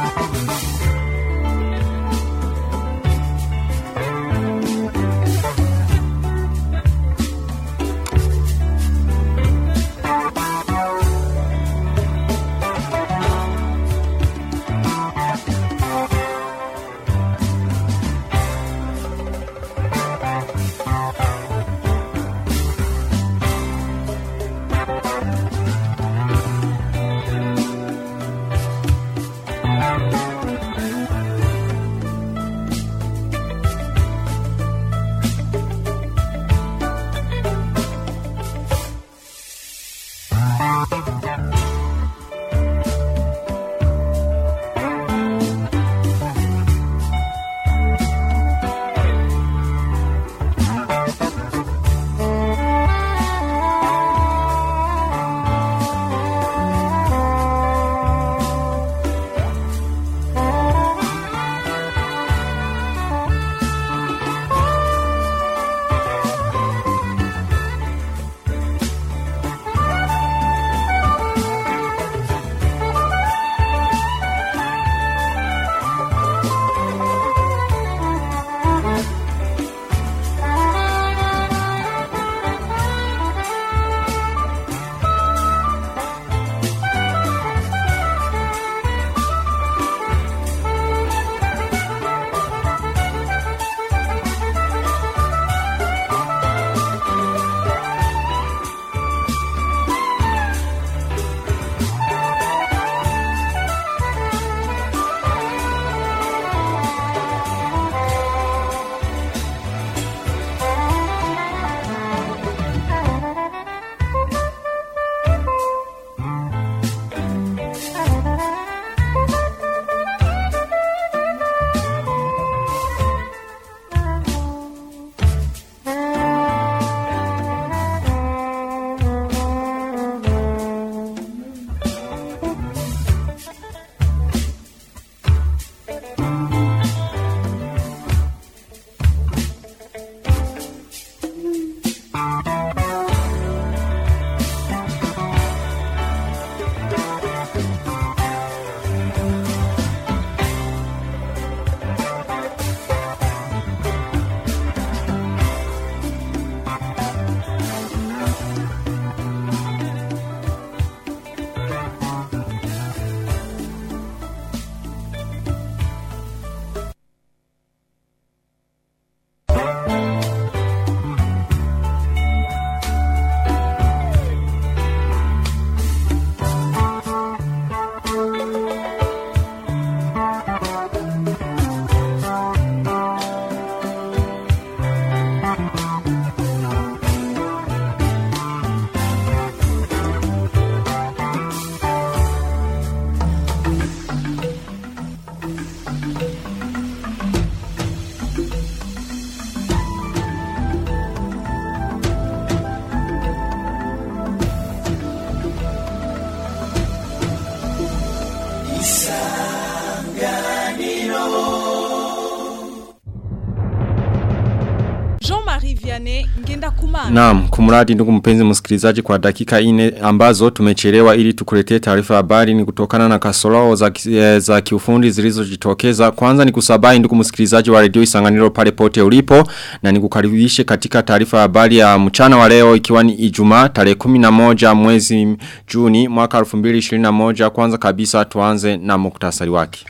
Naam, kumradi ndugu mpenzi msikilizaji, kwa dakika 4 ambazo tumechelewa ili tukuletee taarifa habari ni kutokana na kasoro za kiufundi zilizojitokeza. Kwanza ni kusabai ndugu msikilizaji wa Radio Isanganiro pale pote ulipo, na nikukaribishe katika taarifa habari ya mchana wa leo, ikiwa ni Ijumaa tarehe 11 mwezi Juni mwaka 2021. Kwanza kabisa tuanze na muktasari wake.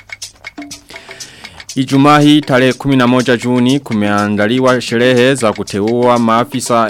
Ijumaa hii tarehe 11 Juni kumeandaliwa sherehe za kuteua maafisa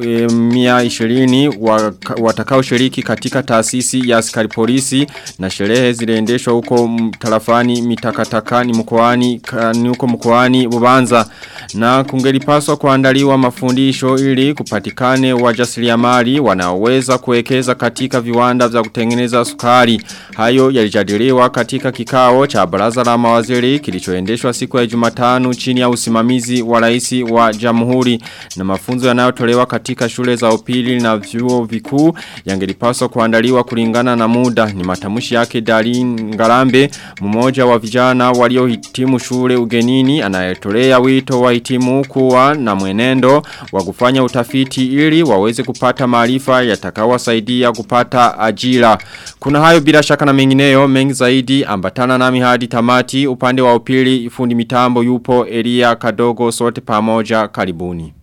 120 watakao shiriki katika taasisi ya askari polisi, na sherehe ziliendeshwa huko tarafani Mitakatakani mkoani Bubanza, na kungelipaswa kuandaliwa mafundisho ili kupatikane wajasiriamali wanaoweza kuwekeza katika viwanda vya kutengeneza sukari. Hayo yalijadiliwa katika kikao cha baraza la mawaziri kilichoendeshwa zilizoendeshwa siku ya Jumatano chini ya usimamizi wa rais wa Jamhuri, na mafunzo yanayotolewa katika shule za upili na vyuo vikuu yangelipaswa kuandaliwa kulingana na muda. Ni matamshi yake Darlene Ngarambe, mmoja wa vijana waliohitimu shule ugenini, anayetolea wito wahitimu kuwa na mwenendo wa kufanya utafiti ili waweze kupata maarifa yatakayowasaidia kupata ajira. Kuna hayo bila shaka na mengineyo mengi zaidi, ambatana nami hadi tamati. Upande wa upili fundi mitambo yupo Elia Kadogo, sote pamoja karibuni.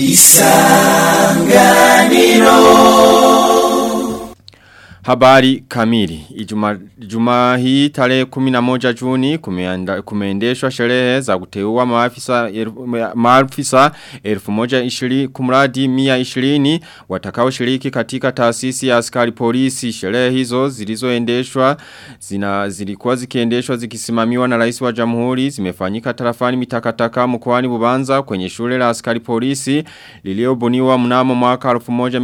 Isanganiro. Habari kamili. Ijumaa hii tarehe 11 Juni kumeendeshwa sherehe za kuteua maafisa 120 watakao shiriki katika taasisi ya askari polisi. Sherehe hizo zilizoendeshwa zilikuwa zikiendeshwa zikisimamiwa na rais wa Jamhuri, zimefanyika tarafani Mitakataka mkoani Bubanza kwenye shule la askari polisi liliobuniwa mnamo mwaka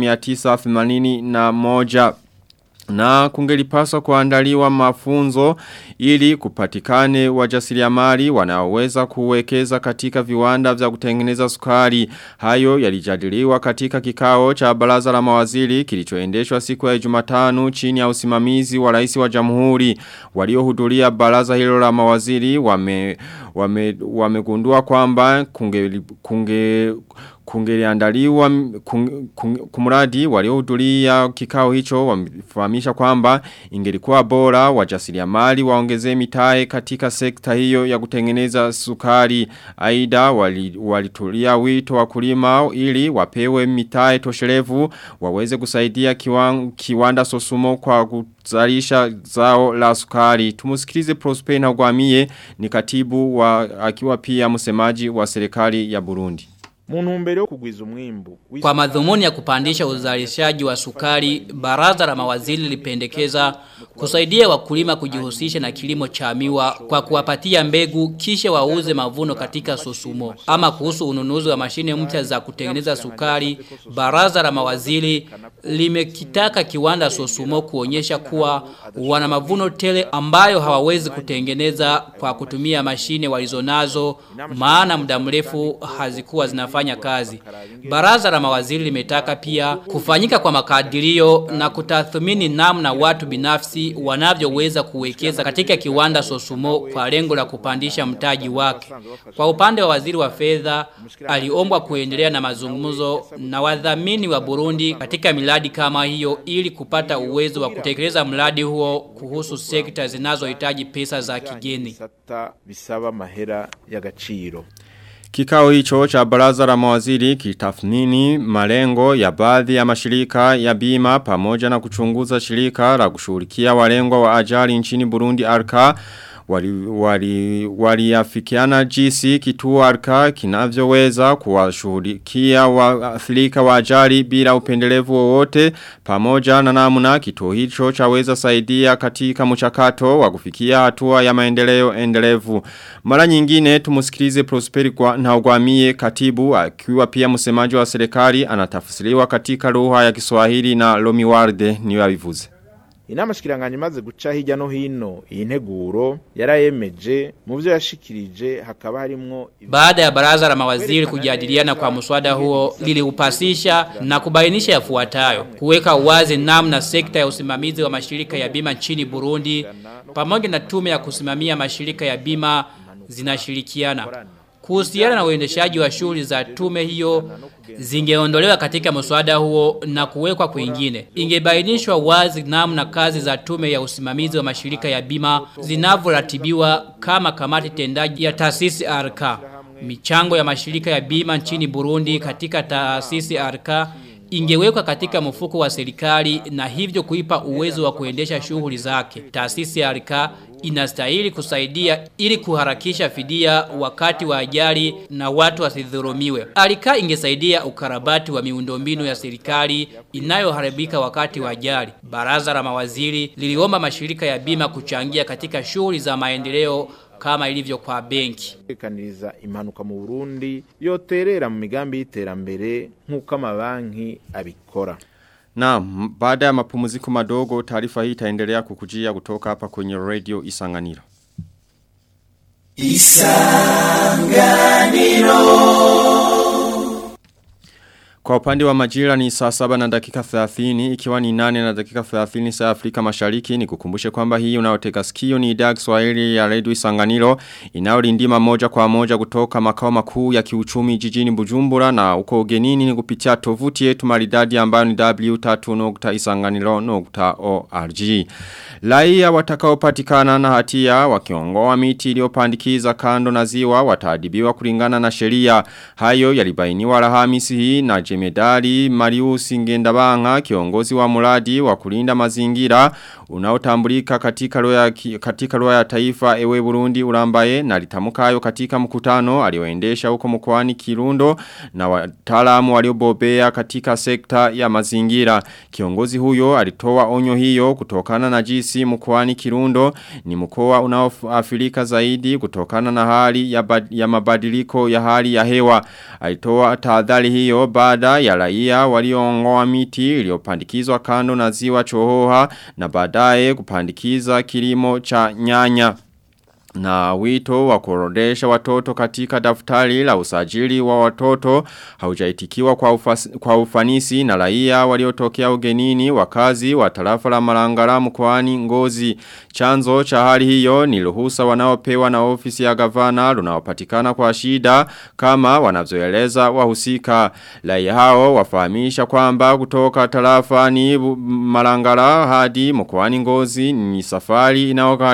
1981. Na kungelipaswa kuandaliwa mafunzo ili kupatikane wajasiriamali wanaoweza kuwekeza katika viwanda vya kutengeneza sukari. Hayo yalijadiliwa katika kikao cha baraza la mawaziri kilichoendeshwa siku ya Jumatano chini ya usimamizi wa rais wa Jamhuri. Waliohudhuria baraza hilo la mawaziri wamegundua kwamba kungeliandaliwa kumradi waliohudhuria kikao hicho wamefahamisha kwamba ingelikuwa bora wajasiriamali waongezee mitae katika sekta hiyo ya kutengeneza sukari. Aidha walitulia wito wakulima ili wapewe mitae toshelevu waweze kusaidia kiwanda Sosumo kwa kuzalisha zao la sukari. Tumusikilize Prosper Ntagwamiye, ni katibu akiwa pia msemaji wa serikali ya Burundi. Kwa madhumuni ya kupandisha uzalishaji wa sukari, baraza la mawaziri lilipendekeza kusaidia wakulima kujihusisha na kilimo cha miwa kwa kuwapatia mbegu kisha wauze mavuno katika Sosumo. Ama kuhusu ununuzi wa mashine mpya za kutengeneza sukari, baraza la mawaziri limekitaka kiwanda Sosumo kuonyesha kuwa wana mavuno tele ambayo hawawezi kutengeneza kwa kutumia mashine walizonazo, maana muda mrefu hazikuwa zinafanya kazi. Baraza la mawaziri limetaka pia kufanyika kwa makadirio na kutathmini namna watu binafsi wanavyoweza kuwekeza katika kiwanda Sosumo kwa lengo la kupandisha mtaji wake. Kwa upande wa waziri wa fedha, aliombwa kuendelea na mazungumzo na wadhamini wa Burundi katika miradi kama hiyo ili kupata uwezo wa kutekeleza mradi huo kuhusu sekta zinazohitaji pesa za kigeni. Kikao hicho cha baraza la mawaziri kitathmini malengo ya baadhi ya mashirika ya bima pamoja na kuchunguza shirika la kushughulikia walengwa wa ajali nchini Burundi ARCA. Waliafikiana jinsi kituo ARCA kinavyoweza kuwashughulikia waathirika wa ajali bila upendelevu wowote, pamoja na namna kituo hicho chaweza saidia katika mchakato wa kufikia hatua ya maendeleo endelevu. Mara nyingine tumusikilize Prosper Ntagwamiye, katibu akiwa pia msemaji wa serikali, anatafsiriwa katika lugha ya Kiswahili na Lomiwarde Niwabivuze. Inama shikiranganya imaze guca hirya no hino iyi nteguro yarayemeje mu byo yashikirije hakaba harimwo. Baada ya baraza la mawaziri kujadiliana kwa mswada huo, liliupasisha na kubainisha yafuatayo: kuweka wazi namna sekta ya usimamizi wa mashirika ya bima nchini Burundi pamoja na tume ya kusimamia mashirika ya bima zinashirikiana. Kuhusiana na uendeshaji wa shughuli za tume hiyo zingeondolewa katika mswada huo na kuwekwa kwingine. Ingebainishwa wazi namna kazi za tume ya usimamizi wa mashirika ya bima zinavyoratibiwa kama kamati tendaji ya taasisi ARCA. Michango ya mashirika ya bima nchini Burundi katika taasisi ARCA ingewekwa katika mfuko wa serikali na hivyo kuipa uwezo wa kuendesha shughuli zake. Taasisi ya ARCA inastahili kusaidia ili kuharakisha fidia wakati wa ajali na watu wasidhulumiwe. ARCA ingesaidia ukarabati wa miundombinu ya serikali inayoharibika wakati wa ajali. Baraza la mawaziri liliomba mashirika ya bima kuchangia katika shughuli za maendeleo kama ilivyo kwa benki. Kaniriza impanuka mu Burundi yoterera mu migambi y'iterambere nk'uko amabanki abikora. Na baada ya mapumziko madogo, taarifa hii itaendelea kukujia kutoka hapa kwenye Radio Isanganiro. Kwa upande wa majira ni saa 7 na dakika 30 ikiwa ni 8 na dakika 30 saa Afrika Mashariki. Ni kukumbushe kwamba hii unaoteka sikio ni idhaa Kiswahili ya Radio Isanganiro inayorindima moja kwa moja kutoka makao makuu ya kiuchumi jijini Bujumbura, na uko ugenini ni kupitia tovuti yetu maridadi ambayo ni w3.isanganiro.org. Raia watakaopatikana na hatia wakiongoa miti iliyopandikiza kando na ziwa wataadibiwa kulingana na sheria. Hayo yalibainiwa Alhamisi hii na Jemedari Marius Ngendabanga, kiongozi wa mradi wa kulinda mazingira unaotambulika katika roho ya taifa Ewe Burundi Urambaye, na litamuka hayo katika mkutano alioendesha huko mkoani Kirundo na wataalamu waliobobea katika sekta ya mazingira. Kiongozi huyo alitoa onyo hiyo kutokana na jinsi mkoani Kirundo ni mkoa unaoathirika zaidi kutokana na hali ya mabadiliko ya hali ya hewa. Alitoa tahadhari hiyo baada ya raia waliongoa miti iliyopandikizwa kando na ziwa Chohoha na baadaye kupandikiza kilimo cha nyanya. Na wito wa kuorodesha watoto katika daftari la usajili wa watoto haujaitikiwa kwa ufanisi na raia waliotokea ugenini wakazi wa tarafa la Marangara mkoani Ngozi. Chanzo cha hali hiyo ni ruhusa wanaopewa na ofisi ya gavana lunaopatikana kwa shida kama wanavyoeleza wahusika. Raia hao wafahamisha kwamba kutoka tarafa ni Marangara hadi mkoani Ngozi ni safari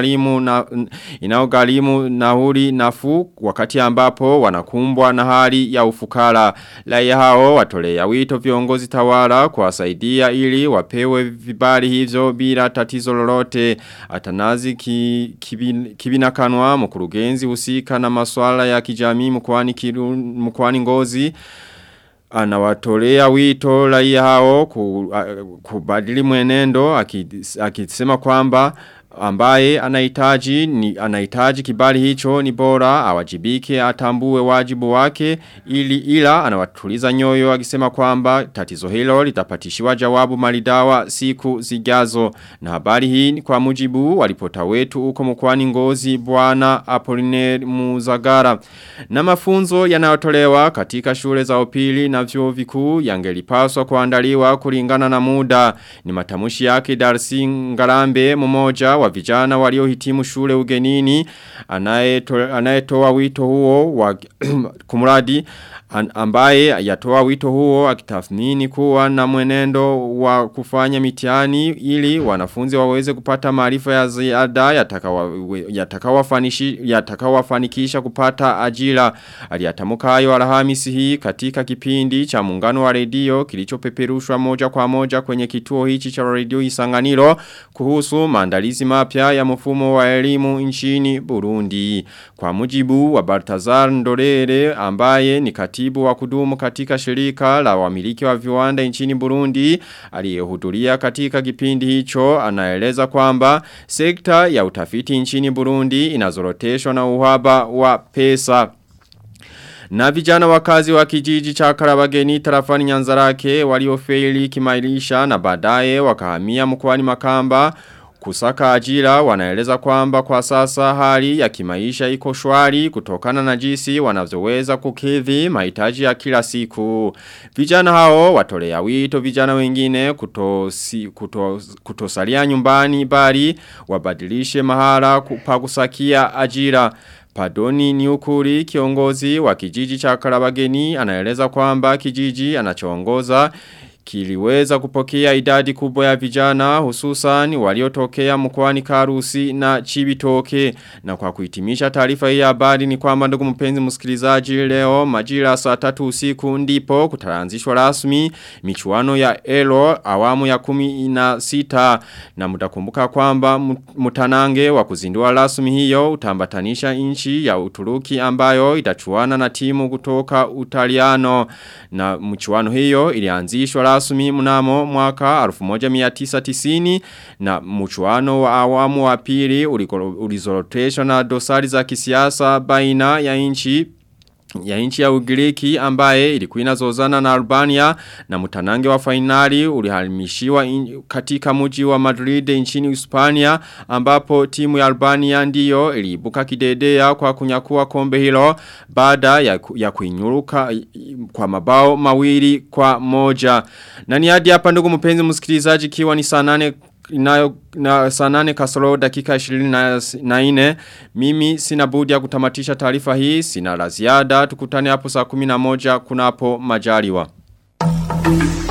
inayogharimu nauli nafuu wakati ambapo wanakumbwa na hali ya ufukara. Raia hao watolea wito viongozi tawala kuwasaidia ili wapewe vibali hivyo bila tatizo lolote. Atanazi Kibinakanwa, mkurugenzi husika na masuala ya kijamii mkoani Ngozi, anawatolea wito raia hao kubadili mwenendo akisema kwamba ambaye anahitaji kibali hicho ni bora awajibike, atambue wajibu wake, ila anawatuliza nyoyo akisema kwamba tatizo hilo litapatishiwa jawabu maridhawa siku zijazo. Na habari hii ni kwa mujibu walipota wetu huko mkoani Ngozi Bwana Apollinaire Muzagara. Na mafunzo yanayotolewa katika shule za upili na vyuo vikuu yangelipaswa kuandaliwa kulingana na muda. Ni matamshi yake Darcy Ngarambe, mmoja wa vijana waliohitimu shule ugenini, anayetoa wito huo wa kumradi ambaye yatoa wito huo akitathmini kuwa na mwenendo wa kufanya mitihani ili wanafunzi waweze kupata maarifa ya ziada yatakawafanikisha kupata ajira. Aliyatamuka hayo Alhamisi hii katika kipindi cha muungano wa redio kilichopeperushwa moja kwa moja kwenye kituo hichi cha redio Isanganiro kuhusu maandalizi mapya ya mfumo wa elimu nchini Burundi. Kwa mujibu wa Baltazar Ndorere ambaye ni katibu wa kudumu katika shirika la wamiliki wa viwanda nchini Burundi aliyehudhuria katika kipindi hicho, anaeleza kwamba sekta ya utafiti nchini Burundi inazoroteshwa na uhaba wa pesa. Na vijana wakazi wa kijiji cha Karabageni tarafani Nyanzarake waliofeli kimailisha na baadaye wakahamia mkoani Makamba kusaka ajira, wanaeleza kwamba kwa sasa hali ya kimaisha iko shwari kutokana na jinsi wanavyoweza kukidhi mahitaji ya kila siku. Vijana hao watolea wito vijana wengine kutosalia nyumbani bali wabadilishe mahala pa kusakia ajira. Padoni Niukuri, kiongozi wa kijiji cha Karabageni, anaeleza kwamba kijiji anachoongoza kiliweza kupokea idadi kubwa ya vijana hususan waliotokea mkoani Karusi na Chibitoke. Na kwa kuhitimisha taarifa hii ya habari ni kwamba ndugu mpenzi msikilizaji, leo majira saa 3 usiku ndipo kutaanzishwa rasmi michuano ya Elo awamu ya 16, na mtakumbuka kwamba mtanange wa kuzindua rasmi hiyo utambatanisha nchi ya Uturuki ambayo itachuana na timu kutoka Utaliano. Na mchuano hiyo ilianzishwa rasmi mnamo mwaka 1990 na mchuano wa awamu wa pili ulizoroteshwa na dosari za kisiasa baina ya nchi ya nchi ya Ugiriki ambaye ilikuwa inazozana na Albania na mtanange wa finali ulihamishiwa katika mji wa Madrid nchini Hispania ambapo timu ya Albania ndiyo iliibuka kidedea kwa kunyakua kombe hilo baada ya kuinyuruka kwa mabao mawili kwa moja. Na ni hadi hapa ndugu mpenzi msikilizaji kiwa ni saa 8 na saa 8 kasoro dakika 24 mimi sina budi ya kutamatisha taarifa hii, sina la ziada, tukutane hapo saa 11 kunapo majaliwa.